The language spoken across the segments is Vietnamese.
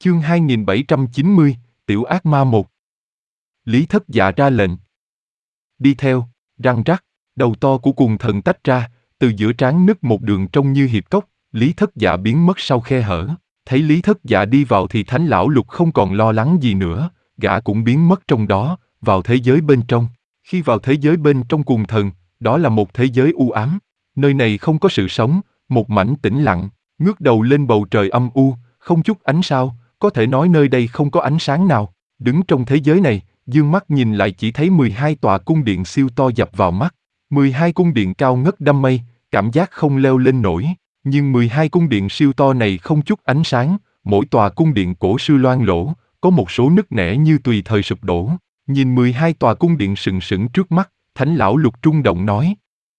Chương 2790, Tiểu ác ma 1. Lý Thất Dạ ra lệnh. Đi theo, răng rắc, đầu to của cuồng thần tách ra, từ giữa trán nứt một đường trông như hiệp cốc, Lý Thất Dạ biến mất sau khe hở. Thấy Lý Thất Dạ đi vào thì Thánh Lão Lục không còn lo lắng gì nữa, gã cũng biến mất trong đó, vào thế giới bên trong. Khi vào thế giới bên trong cuồng thần, đó là một thế giới u ám. Nơi này không có sự sống, một mảnh tĩnh lặng, ngước đầu lên bầu trời âm u, không chút ánh sao, có thể nói nơi đây không có ánh sáng nào. Đứng trong thế giới này, dương mắt nhìn lại chỉ thấy 12 tòa cung điện siêu to dập vào mắt. 12 cung điện cao ngất đăm mây, cảm giác không leo lên nổi. Nhưng 12 cung điện siêu to này không chút ánh sáng, mỗi tòa cung điện cổ xưa loang lổ, có một số nứt nẻ như tùy thời sụp đổ. Nhìn 12 tòa cung điện sừng sững trước mắt, Thánh Lão Lục rung động nói.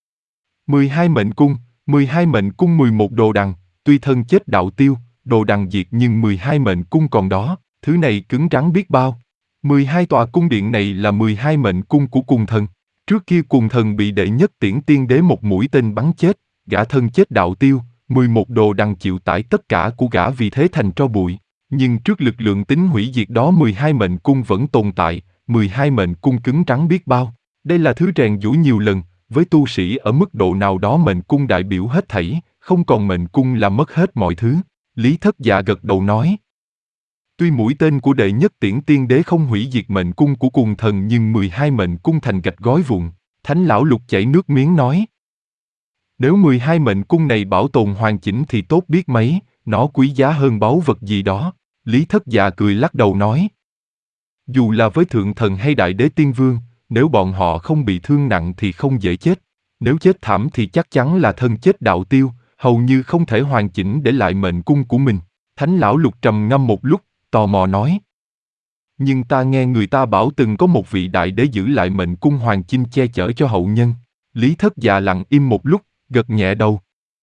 12 mệnh cung, 12 mệnh cung 11 đồ đằng, tuy thân chết đạo tiêu, đồ đằng diệt nhưng 12 mệnh cung còn đó, thứ này cứng rắn biết bao. 12 tòa cung điện này là 12 mệnh cung của cuồng thần. Trước kia cuồng thần bị đệ nhất tiễn tiên đế một mũi tên bắn chết, gã thân chết đạo tiêu, 11 đồ đằng chịu tải tất cả của gã vì thế thành tro bụi. Nhưng trước lực lượng tính hủy diệt đó 12 mệnh cung vẫn tồn tại, 12 mệnh cung cứng rắn biết bao. Đây là thứ rèn giũa nhiều lần, với tu sĩ ở mức độ nào đó mệnh cung đại biểu hết thảy, không còn mệnh cung là mất hết mọi thứ. Lý Thất Dạ gật đầu nói. Tuy mũi tên của đệ nhất tiễn tiên đế không hủy diệt mệnh cung của cuồng thần nhưng 12 mệnh cung thành gạch gói vụn. Thánh Lão Lục chảy nước miếng nói. Nếu 12 mệnh cung này bảo tồn hoàn chỉnh thì tốt biết mấy, nó quý giá hơn báu vật gì đó. Lý Thất Dạ cười lắc đầu nói. Dù là với thượng thần hay đại đế tiên vương, nếu bọn họ không bị thương nặng thì không dễ chết. Nếu chết thảm thì chắc chắn là thân chết đạo tiêu, hầu như không thể hoàn chỉnh để lại mệnh cung của mình. Thánh Lão Lục trầm ngâm một lúc, tò mò nói. Nhưng ta nghe người ta bảo từng có một vị đại đế giữ lại mệnh cung hoàng chinh che chở cho hậu nhân. Lý Thất Dạ lặng im một lúc, gật nhẹ đầu.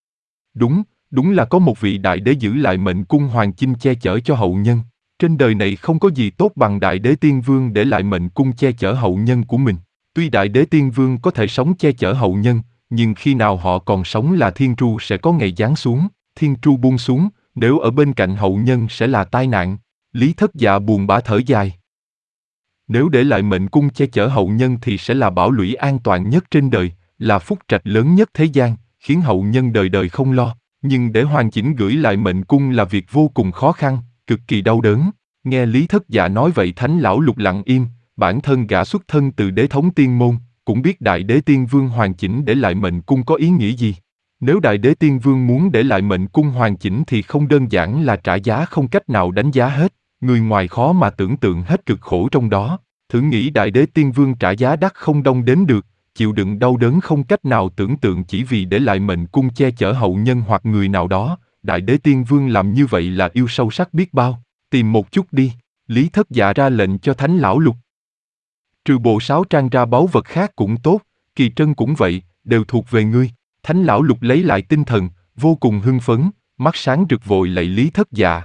Đúng là có một vị đại đế giữ lại mệnh cung hoàng chinh che chở cho hậu nhân. Trên đời này không có gì tốt bằng đại đế tiên vương để lại mệnh cung che chở hậu nhân của mình. Tuy đại đế tiên vương có thể sống che chở hậu nhân, nhưng khi nào họ còn sống là thiên tru sẽ có ngày giáng xuống. Thiên tru buông xuống, nếu ở bên cạnh hậu nhân sẽ là tai nạn. Lý Thất Dạ buồn bã thở dài. Nếu để lại mệnh cung che chở hậu nhân thì sẽ là bảo lũy an toàn nhất trên đời, là phúc trạch lớn nhất thế gian, khiến hậu nhân đời đời không lo. Nhưng để hoàn chỉnh gửi lại mệnh cung là việc vô cùng khó khăn, cực kỳ đau đớn. Nghe Lý Thất Dạ nói vậy Thánh Lão Lục lặng im, bản thân gã xuất thân từ đế thống tiên môn, cũng biết đại đế tiên vương hoàn chỉnh để lại mệnh cung có ý nghĩa gì. Nếu đại đế tiên vương muốn để lại mệnh cung hoàn chỉnh thì không đơn giản là trả giá không cách nào đánh giá hết, người ngoài khó mà tưởng tượng hết cực khổ trong đó. Thử nghĩ đại đế tiên vương trả giá đắt không đong đếm được, chịu đựng đau đớn không cách nào tưởng tượng chỉ vì để lại mệnh cung che chở hậu nhân hoặc người nào đó. Đại đế tiên vương làm như vậy là yêu sâu sắc biết bao. Tìm một chút đi. Lý Thất Dạ ra lệnh cho Thánh Lão Lục. Trừ bộ 6 trang ra báu vật khác cũng tốt, kỳ trân cũng vậy, đều thuộc về ngươi. Thánh Lão Lục lấy lại tinh thần, vô cùng hưng phấn, mắt sáng rực vội lạy Lý Thất Dạ.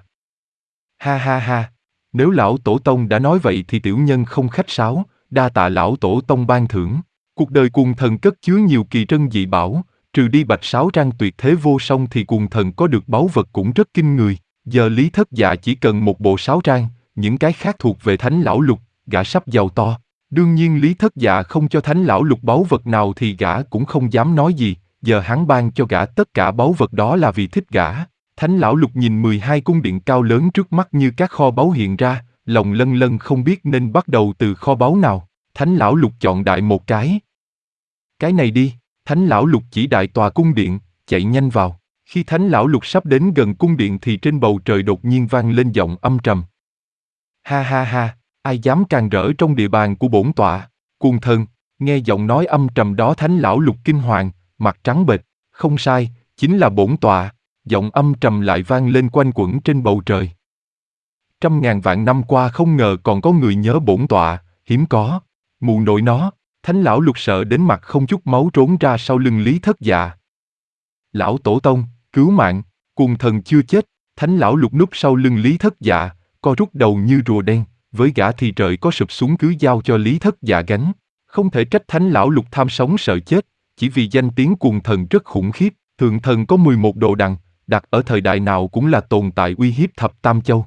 Ha ha ha, nếu lão tổ tông đã nói vậy thì tiểu nhân không khách sáo, đa tạ lão tổ tông ban thưởng. Cuộc đời cuồng thần cất chứa nhiều kỳ trân dị bảo, trừ đi bạch 6 trang tuyệt thế vô song thì cuồng thần có được báu vật cũng rất kinh người. Giờ Lý Thất Dạ chỉ cần một bộ 6 trang, những cái khác thuộc về Thánh Lão Lục, gã sắp giàu to. Đương nhiên Lý Thất Dạ không cho Thánh Lão Lục báu vật nào thì gã cũng không dám nói gì, giờ hắn ban cho gã tất cả báu vật đó là vì thích gã. Thánh Lão Lục nhìn 12 cung điện cao lớn trước mắt như các kho báu hiện ra, lòng lân lân không biết nên bắt đầu từ kho báu nào. Thánh Lão Lục chọn đại một cái. Cái này đi, Thánh Lão Lục chỉ đại tòa cung điện, chạy nhanh vào. Khi Thánh Lão Lục sắp đến gần cung điện thì trên bầu trời đột nhiên vang lên giọng âm trầm. Ha ha ha, ai dám càn rỡ trong địa bàn của bổn tọa? Cuồng thần, nghe giọng nói âm trầm đó Thánh Lão Lục kinh hoàng, mặt trắng bệch. Không sai, chính là bổn tọa. Giọng âm trầm lại vang lên quanh quẩn trên bầu trời. Trăm ngàn vạn năm qua không ngờ còn có người nhớ bổn tọa, hiếm có. Mù nội nó, Thánh Lão Lục sợ đến mặt không chút máu trốn ra sau lưng Lý Thất Dạ. Lão tổ tông, cứu mạng, cuồng thần chưa chết. Thánh Lão Lục núp sau lưng Lý Thất Dạ, co rút đầu như rùa đen, với gã thì trời có sụp xuống cứ giao cho Lý Thất Dạ gánh. Không thể trách Thánh Lão Lục tham sống sợ chết, chỉ vì danh tiếng cuồng thần rất khủng khiếp. Thượng thần có 11 đồ đằng, đặt ở thời đại nào cũng là tồn tại uy hiếp thập tam châu.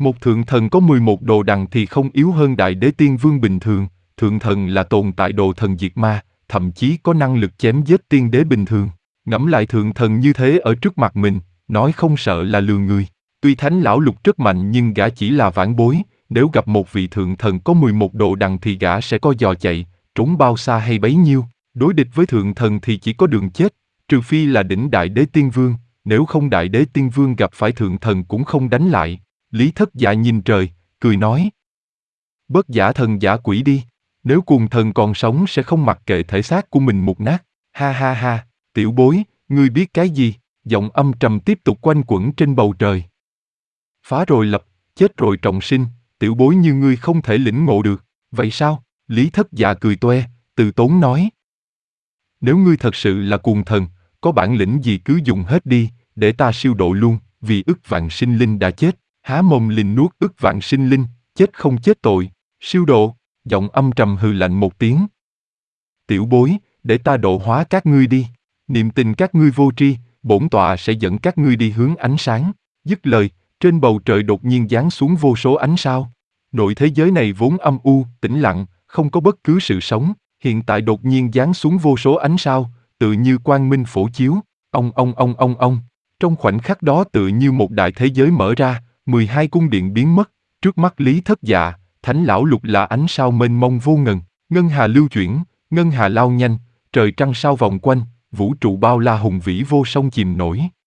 Một thượng thần có 11 đồ đằng thì không yếu hơn đại đế tiên vương bình thường, thượng thần là tồn tại đồ thần diệt ma, thậm chí có năng lực chém giết tiên đế bình thường. Ngẫm lại thượng thần như thế ở trước mặt mình, nói không sợ là lừa người. Tuy thánh lão lục rất mạnh nhưng gã chỉ là vãn bối, nếu gặp một vị thượng thần có 11 đồ đằng thì gã sẽ co giò chạy, trốn bao xa hay bấy nhiêu. Đối địch với thượng thần thì chỉ có đường chết, trừ phi là đỉnh đại đế tiên vương, nếu không đại đế tiên vương gặp phải thượng thần cũng không đánh lại. Lý Thất Dạ nhìn trời, cười nói. Bớt giả thần giả quỷ đi, nếu cuồng thần còn sống sẽ không mặc kệ thể xác của mình mục nát. Ha ha ha, tiểu bối, ngươi biết cái gì? Giọng âm trầm tiếp tục quanh quẩn trên bầu trời. Phá rồi lập, chết rồi trọng sinh, tiểu bối như ngươi không thể lĩnh ngộ được, vậy sao? Lý Thất Dạ cười toe, từ tốn nói. Nếu ngươi thật sự là cuồng thần, có bản lĩnh gì cứ dùng hết đi, để ta siêu độ luôn, vì ức vạn sinh linh đã chết, há mồm lình nuốt ức vạn sinh linh, chết không chết tội, siêu độ, giọng âm trầm hừ lạnh một tiếng. Tiểu bối, để ta độ hóa các ngươi đi, niệm tình các ngươi vô tri, bổn tọa sẽ dẫn các ngươi đi hướng ánh sáng. Dứt lời, trên bầu trời đột nhiên giáng xuống vô số ánh sao. Nội thế giới này vốn âm u, tĩnh lặng, không có bất cứ sự sống, hiện tại đột nhiên giáng xuống vô số ánh sao, tự như quang minh phổ chiếu, ông. Trong khoảnh khắc đó tự như một đại thế giới mở ra, 12 cung điện biến mất, trước mắt Lý Thất Dạ, thánh lão lục là ánh sao mênh mông vô ngần, ngân hà lưu chuyển, ngân hà lao nhanh, trời trăng sao vòng quanh, vũ trụ bao la hùng vĩ vô song chìm nổi.